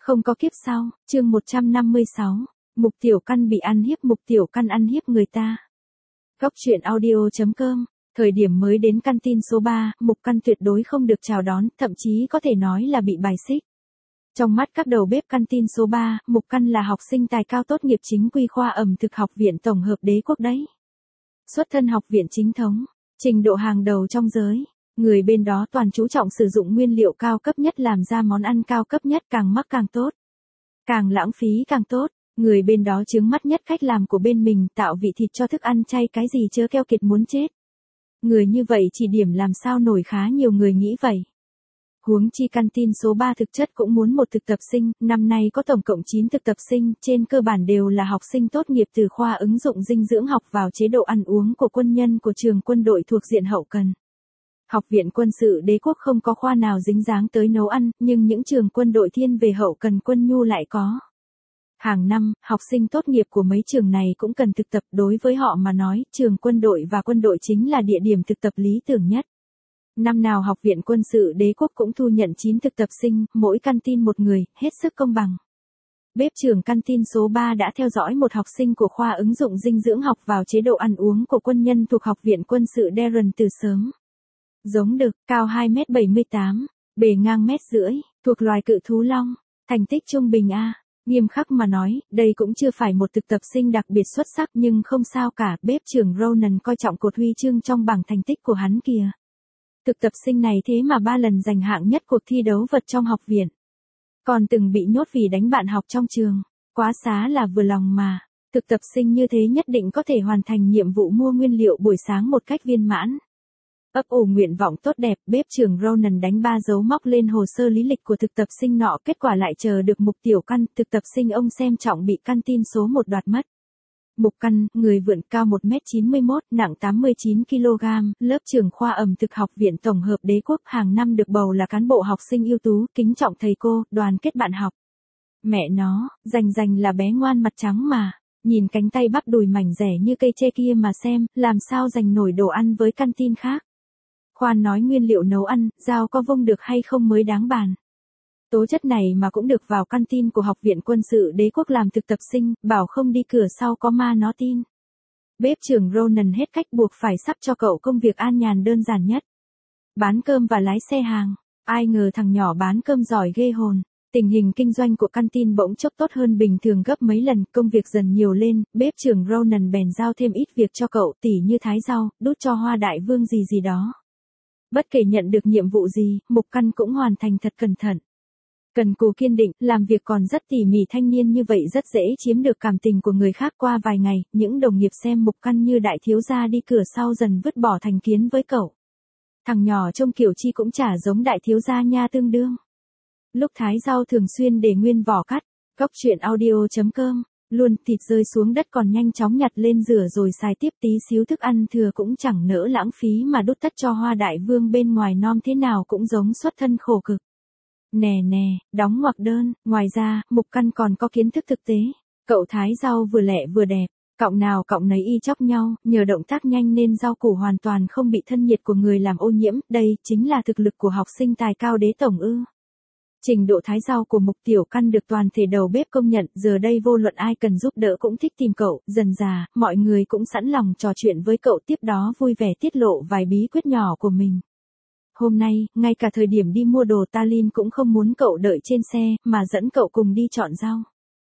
Không có kiếp sau, chương 156. Mục Tiểu Căn bị ăn hiếp. Mục Tiểu Căn ăn hiếp người ta. Góc truyện audio.com. Thời điểm mới đến căn tin số 3, Mục Căn tuyệt đối không được chào đón, thậm chí có thể nói là bị bài xích. Trong mắt các đầu bếp căn tin số 3, Mục Căn là học sinh tài cao tốt nghiệp chính quy khoa ẩm thực học viện tổng hợp Đế Quốc đấy. Xuất thân học viện chính thống, trình độ hàng đầu trong giới. Người bên đó toàn chú trọng sử dụng nguyên liệu cao cấp nhất làm ra món ăn cao cấp nhất, càng mắc càng tốt. Càng lãng phí càng tốt. Người bên đó chướng mắt nhất cách làm của bên mình, tạo vị thịt cho thức ăn chay cái gì chớ keo kiệt muốn chết. Người như vậy chỉ điểm làm sao nổi, khá nhiều người nghĩ vậy. Huống chi căn tin số 3 thực chất cũng muốn một thực tập sinh, năm nay có tổng cộng 9 thực tập sinh, trên cơ bản đều là học sinh tốt nghiệp từ khoa ứng dụng dinh dưỡng học vào chế độ ăn uống của quân nhân của trường quân đội thuộc diện hậu cần. Học viện quân sự Đế Quốc không có khoa nào dính dáng tới nấu ăn, nhưng những trường quân đội thiên về hậu cần quân nhu lại có. Hàng năm, học sinh tốt nghiệp của mấy trường này cũng cần thực tập, đối với họ mà nói, trường quân đội và quân đội chính là địa điểm thực tập lý tưởng nhất. Năm nào Học viện quân sự Đế Quốc cũng thu nhận 9 thực tập sinh, mỗi căn tin một người, hết sức công bằng. Bếp trưởng căn tin số 3 đã theo dõi một học sinh của khoa ứng dụng dinh dưỡng học vào chế độ ăn uống của quân nhân thuộc Học viện quân sự Darren từ sớm. Giống đực, cao 2m78, bề ngang 1,5 m, thuộc loài cự thú long, thành tích trung bình A. Nghiêm khắc mà nói, đây cũng chưa phải một thực tập sinh đặc biệt xuất sắc, nhưng không sao cả, bếp trưởng Ronan coi trọng cột huy chương trong bảng thành tích của hắn kìa. Thực tập sinh này thế mà 3 lần giành hạng nhất cuộc thi đấu vật trong học viện. Còn từng bị nhốt vì đánh bạn học trong trường. Quá xá là vừa lòng mà. Thực tập sinh như thế nhất định có thể hoàn thành nhiệm vụ mua nguyên liệu buổi sáng một cách viên mãn. Ấp ủ nguyện vọng tốt đẹp, bếp trưởng Ronan đánh 3 dấu móc lên hồ sơ lý lịch của thực tập sinh nọ, kết quả lại chờ được Mục Tiểu Căn, thực tập sinh ông xem trọng bị căn tin số 1 đoạt mất. Mục Căn, người vượn, cao 1m91, nặng 89 kg, lớp trưởng khoa ẩm thực học viện tổng hợp Đế Quốc, hàng năm được bầu là cán bộ học sinh ưu tú, kính trọng thầy cô, đoàn kết bạn học. Mẹ nó, rành là bé ngoan mặt trắng mà. Nhìn cánh tay bắp đùi mảnh rẻ như cây tre kia mà xem, làm sao giành nổi đồ ăn với căn tin khác. Khoan nói nguyên liệu nấu ăn, dao có vung được hay không mới đáng bàn. Tố chất này mà cũng được vào căn tin của Học viện quân sự Đế Quốc làm thực tập sinh, bảo không đi cửa sau có ma nó tin. Bếp trưởng Ronan hết cách buộc phải sắp cho cậu công việc an nhàn đơn giản nhất. Bán cơm và lái xe hàng. Ai ngờ thằng nhỏ bán cơm giỏi ghê hồn. Tình hình kinh doanh của căn tin bỗng chốc tốt hơn bình thường gấp mấy lần, công việc dần nhiều lên, bếp trưởng Ronan bèn giao thêm ít việc cho cậu, tỉ như thái rau, đút cho Hoa Đại Vương gì đó. Bất kể nhận được nhiệm vụ gì, Mục Căn cũng hoàn thành thật cẩn thận. Cần cù kiên định, làm việc còn rất tỉ mỉ, thanh niên như vậy rất dễ chiếm được cảm tình của người khác. Qua vài ngày, những đồng nghiệp xem Mục Căn như đại thiếu gia đi cửa sau dần vứt bỏ thành kiến với cậu. Thằng nhỏ trông kiểu chi cũng chả giống đại thiếu gia nha tương đương. Lúc thái rau thường xuyên để nguyên vỏ cắt. Góc truyện audio.com. Luôn thịt rơi xuống đất còn nhanh chóng nhặt lên rửa rồi xài tiếp, tí xíu thức ăn thừa cũng chẳng nỡ lãng phí mà đút tất cho Hoa Đại Vương, bên ngoài nom thế nào cũng giống xuất thân khổ cực. Nè, đóng ngoặc đơn. Ngoài ra, Mục Căn còn có kiến thức thực tế. Cậu thái rau vừa lẹ vừa đẹp, cọng nào cọng nấy y chóc nhau, nhờ động tác nhanh nên rau củ hoàn toàn không bị thân nhiệt của người làm ô nhiễm. Đây chính là thực lực của học sinh tài cao đế tổng ư. Trình độ thái rau của Mục Tiểu Căn được toàn thể đầu bếp công nhận, giờ đây vô luận ai cần giúp đỡ cũng thích tìm cậu, dần dà, mọi người cũng sẵn lòng trò chuyện với cậu, tiếp đó vui vẻ tiết lộ vài bí quyết nhỏ của mình. Hôm nay, ngay cả thời điểm đi mua đồ, Talin cũng không muốn cậu đợi trên xe, mà dẫn cậu cùng đi chọn rau.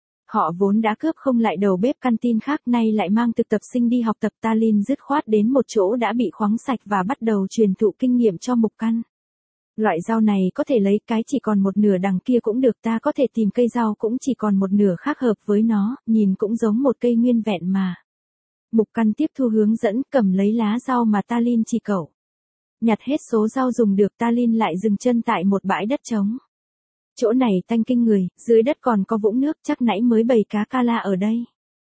Họ vốn đã cướp không lại đầu bếp căn tin khác, nay lại mang thực tập sinh đi học tập. Talin dứt khoát đến một chỗ đã bị khoáng sạch và bắt đầu truyền thụ kinh nghiệm cho Mục Căn. Loại rau này có thể lấy cái chỉ còn một nửa đằng kia cũng được, ta có thể tìm cây rau cũng chỉ còn một nửa khác hợp với nó, nhìn cũng giống một cây nguyên vẹn mà. Mục Căn tiếp thu hướng dẫn, cầm lấy lá rau mà Talin chỉ cậu. Nhặt hết số rau dùng được, Talin lại dừng chân tại một bãi đất trống. Chỗ này tanh kinh người, dưới đất còn có vũng nước, chắc nãy mới bầy cá cala ở đây.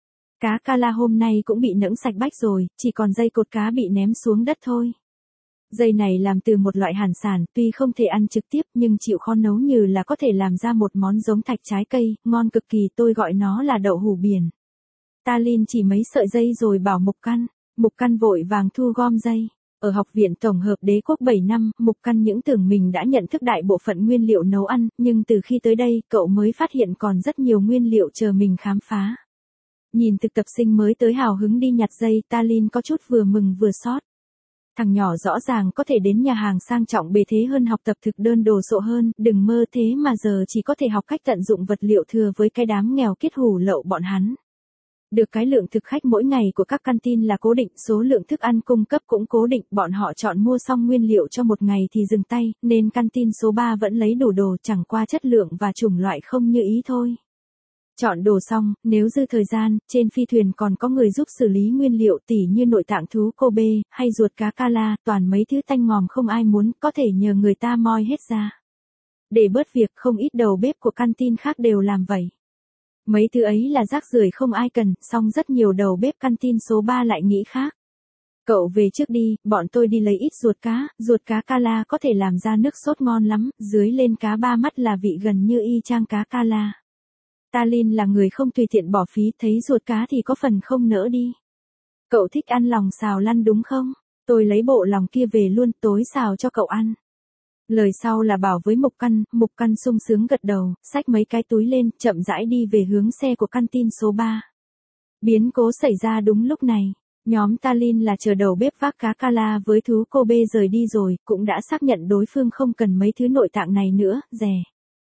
Cá cala hôm nay cũng bị nẫng sạch bách rồi, chỉ còn dây cột cá bị ném xuống đất thôi. Dây này làm từ một loại hải sản, tuy không thể ăn trực tiếp nhưng chịu khó nấu như là có thể làm ra một món giống thạch trái cây, ngon cực kỳ, tôi gọi nó là đậu hủ biển. Talin chỉ mấy sợi dây rồi bảo Mục Căn. Mục Căn vội vàng thu gom dây. Ở học viện tổng hợp đế quốc 7 năm, Mục Căn những tưởng mình đã nhận thức đại bộ phận nguyên liệu nấu ăn, nhưng từ khi tới đây, cậu mới phát hiện còn rất nhiều nguyên liệu chờ mình khám phá. Nhìn thực tập sinh mới tới hào hứng đi nhặt dây, Talin có chút vừa mừng vừa xót. Thằng nhỏ rõ ràng có thể đến nhà hàng sang trọng bề thế hơn học tập thực đơn đồ sộ hơn, đừng mơ thế mà giờ chỉ có thể học cách tận dụng vật liệu thừa với cái đám nghèo kiết hủ lậu bọn hắn. Được cái lượng thực khách mỗi ngày của các canteen là cố định, số lượng thức ăn cung cấp cũng cố định, bọn họ chọn mua xong nguyên liệu cho một ngày thì dừng tay, nên canteen số 3 vẫn lấy đủ đồ, chẳng qua chất lượng và chủng loại không như ý thôi. Chọn đồ xong, nếu dư thời gian, trên phi thuyền còn có người giúp xử lý nguyên liệu tỉ như nội tạng thú Kobe, hay ruột cá Kala, toàn mấy thứ tanh ngòm không ai muốn, có thể nhờ người ta moi hết ra. Để bớt việc, không ít đầu bếp của canteen khác đều làm vậy. Mấy thứ ấy là rác rưởi không ai cần, song rất nhiều đầu bếp canteen số 3 lại nghĩ khác. Cậu về trước đi, bọn tôi đi lấy ít ruột cá Kala có thể làm ra nước sốt ngon lắm, dưới lên cá ba mắt là vị gần như y chang cá Kala. Talin là người không tùy tiện bỏ phí, thấy ruột cá thì có phần không nỡ đi. Cậu thích ăn lòng xào lăn đúng không? Tôi lấy bộ lòng kia về luôn, tối xào cho cậu ăn. Lời sau là bảo với Mục Căn sung sướng gật đầu, xách mấy cái túi lên, chậm rãi đi về hướng xe của canteen số 3. Biến cố xảy ra đúng lúc này. Nhóm Talin là chờ đầu bếp vác cá Kala với thú Kobe rời đi rồi, cũng đã xác nhận đối phương không cần mấy thứ nội tạng này nữa, rẻ.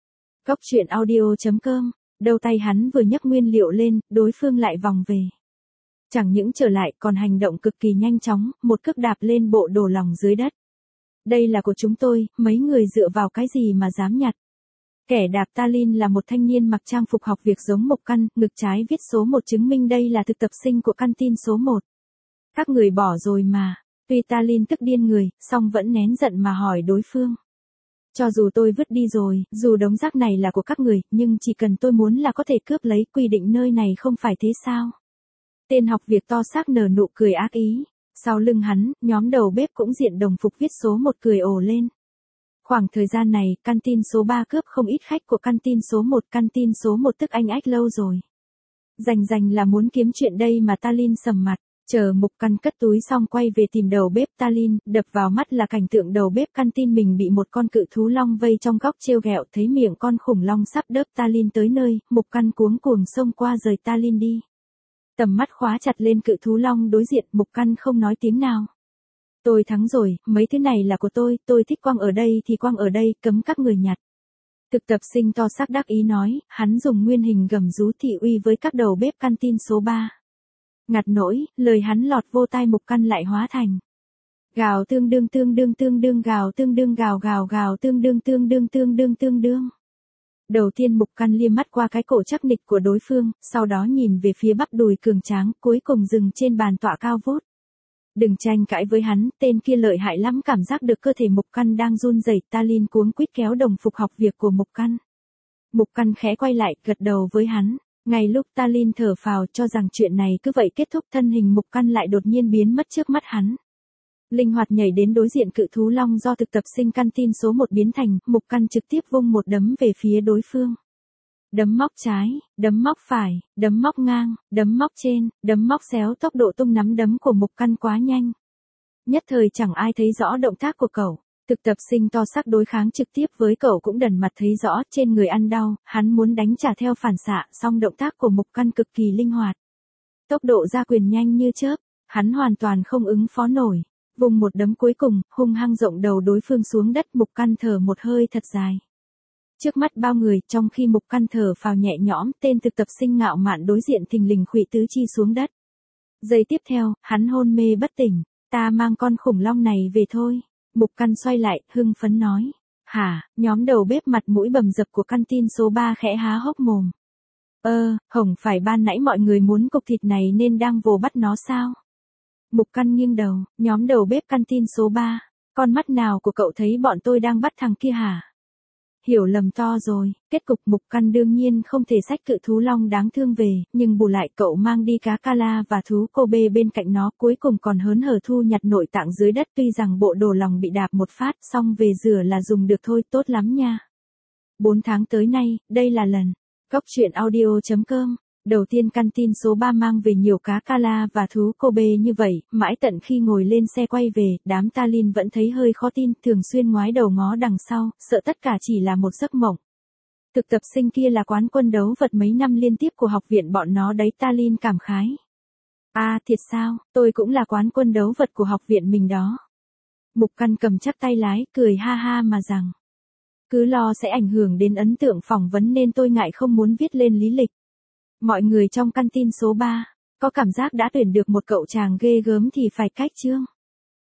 Góc truyện audio.com. Đầu tay hắn vừa nhấc nguyên liệu lên, đối phương lại vòng về. Chẳng những trở lại còn hành động cực kỳ nhanh chóng, một cước đạp lên bộ đồ lòng dưới đất. Đây là của chúng tôi, mấy người dựa vào cái gì mà dám nhặt. Kẻ đạp Talin là một thanh niên mặc trang phục học việc giống Mục Căn, ngực trái viết số 1 chứng minh đây là thực tập sinh của canteen số 1. Các người bỏ rồi mà. Tuy Talin tức điên người, song vẫn nén giận mà hỏi đối phương. Cho dù tôi vứt đi rồi, dù đống rác này là của các người, nhưng chỉ cần tôi muốn là có thể cướp lấy, quy định nơi này không phải thế sao? Tên học việc to xác nở nụ cười ác ý. Sau lưng hắn, nhóm đầu bếp cũng diện đồng phục viết số 1 cười ồ lên. Khoảng thời gian này, canteen số 3 cướp không ít khách của canteen số 1 tức anh ách lâu rồi. Rành là muốn kiếm chuyện đây mà Talin sầm mặt. Chờ Mục Căn cất túi xong quay về tìm đầu bếp Talin, đập vào mắt là cảnh tượng đầu bếp canteen mình bị một con cự thú long vây trong góc trêu ghẹo, thấy miệng con khủng long sắp đớp Talin tới nơi, Mục Căn cuống cuồng xông qua rời Talin đi. Tầm mắt khóa chặt lên cự thú long đối diện, Mục Căn không nói tiếng nào. Tôi thắng rồi, mấy thứ này là của tôi thích quăng ở đây thì quăng ở đây, cấm các người nhặt. Thực tập sinh to xác đắc ý nói, hắn dùng nguyên hình gầm rú thị uy với các đầu bếp canteen số 3. Ngặt nỗi, lời hắn lọt vô tai Mục Căn lại hóa thành gào tương đương gào tương đương gào tương đương. Đầu tiên Mục Căn liếc mắt qua cái cổ chắc nịch của đối phương, sau đó nhìn về phía bắp đùi cường tráng, cuối cùng dừng trên bàn tọa cao vút. Đừng tranh cãi với hắn, tên kia lợi hại lắm, cảm giác được cơ thể Mục Căn đang run rẩy, Talin cuống quýt kéo đồng phục học việc của Mục Căn. Mục Căn khẽ quay lại, gật đầu với hắn. Ngay lúc Talin thở phào cho rằng chuyện này cứ vậy kết thúc, thân hình Mục Căn lại đột nhiên biến mất trước mắt hắn. Linh hoạt nhảy đến đối diện cự thú long do thực tập sinh canteen số 1 biến thành, Mục Căn trực tiếp vung một đấm về phía đối phương. Đấm móc trái, đấm móc phải, đấm móc ngang, đấm móc trên, đấm móc xéo, tốc độ tung nắm đấm của Mục Căn quá nhanh. Nhất thời chẳng ai thấy rõ động tác của cậu. Thực tập sinh to xác đối kháng trực tiếp với cậu cũng đần mặt thấy rõ, trên người ăn đau, hắn muốn đánh trả theo phản xạ, song động tác của Mục Căn cực kỳ linh hoạt. Tốc độ ra quyền nhanh như chớp, hắn hoàn toàn không ứng phó nổi. Vùng một đấm cuối cùng, hung hăng rộng đầu đối phương xuống đất, Mục Căn thở một hơi thật dài. Trước mắt bao người, trong khi Mục Căn thở phào nhẹ nhõm, tên thực tập sinh ngạo mạn đối diện thình lình khuỵu tứ chi xuống đất. Giây tiếp theo, hắn hôn mê bất tỉnh. Ta mang con khủng long này về thôi. Mục Căn xoay lại, hưng phấn nói. Hả, nhóm đầu bếp mặt mũi bầm dập của canteen số 3 khẽ há hốc mồm. Không phải ban nãy mọi người muốn cục thịt này nên đang vồ bắt nó sao? Mục Căn nghiêng đầu, nhóm đầu bếp canteen số 3. Con mắt nào của cậu thấy bọn tôi đang bắt thằng kia hả? Hiểu lầm to rồi, kết cục Mục Căn đương nhiên không thể xách cự thú long đáng thương về, nhưng bù lại cậu mang đi cá Kala và thú Kobe bên cạnh nó, cuối cùng còn hớn hở thu nhặt nội tạng dưới đất, tuy rằng bộ đồ lòng bị đạp một phát, xong về rửa là dùng được thôi, tốt lắm nha. 4 tháng tới nay, đây là lần. Góc truyện audio.com Đầu tiên căn tin số 3 mang về nhiều cá Kala và thú Kobe như vậy, mãi tận khi ngồi lên xe quay về, đám Talin vẫn thấy hơi khó tin, thường xuyên ngoái đầu ngó đằng sau, sợ tất cả chỉ là một giấc mộng. Thực tập sinh kia là quán quân đấu vật mấy năm liên tiếp của học viện bọn nó đấy, Talin cảm khái. À thiệt sao, tôi cũng là quán quân đấu vật của học viện mình đó. Mục Căn cầm chắc tay lái, cười ha ha mà rằng. Cứ lo sẽ ảnh hưởng đến ấn tượng phỏng vấn nên tôi ngại không muốn viết lên lý lịch. Mọi người trong căn tin số 3, có cảm giác đã tuyển được một cậu chàng ghê gớm thì phải cách chương.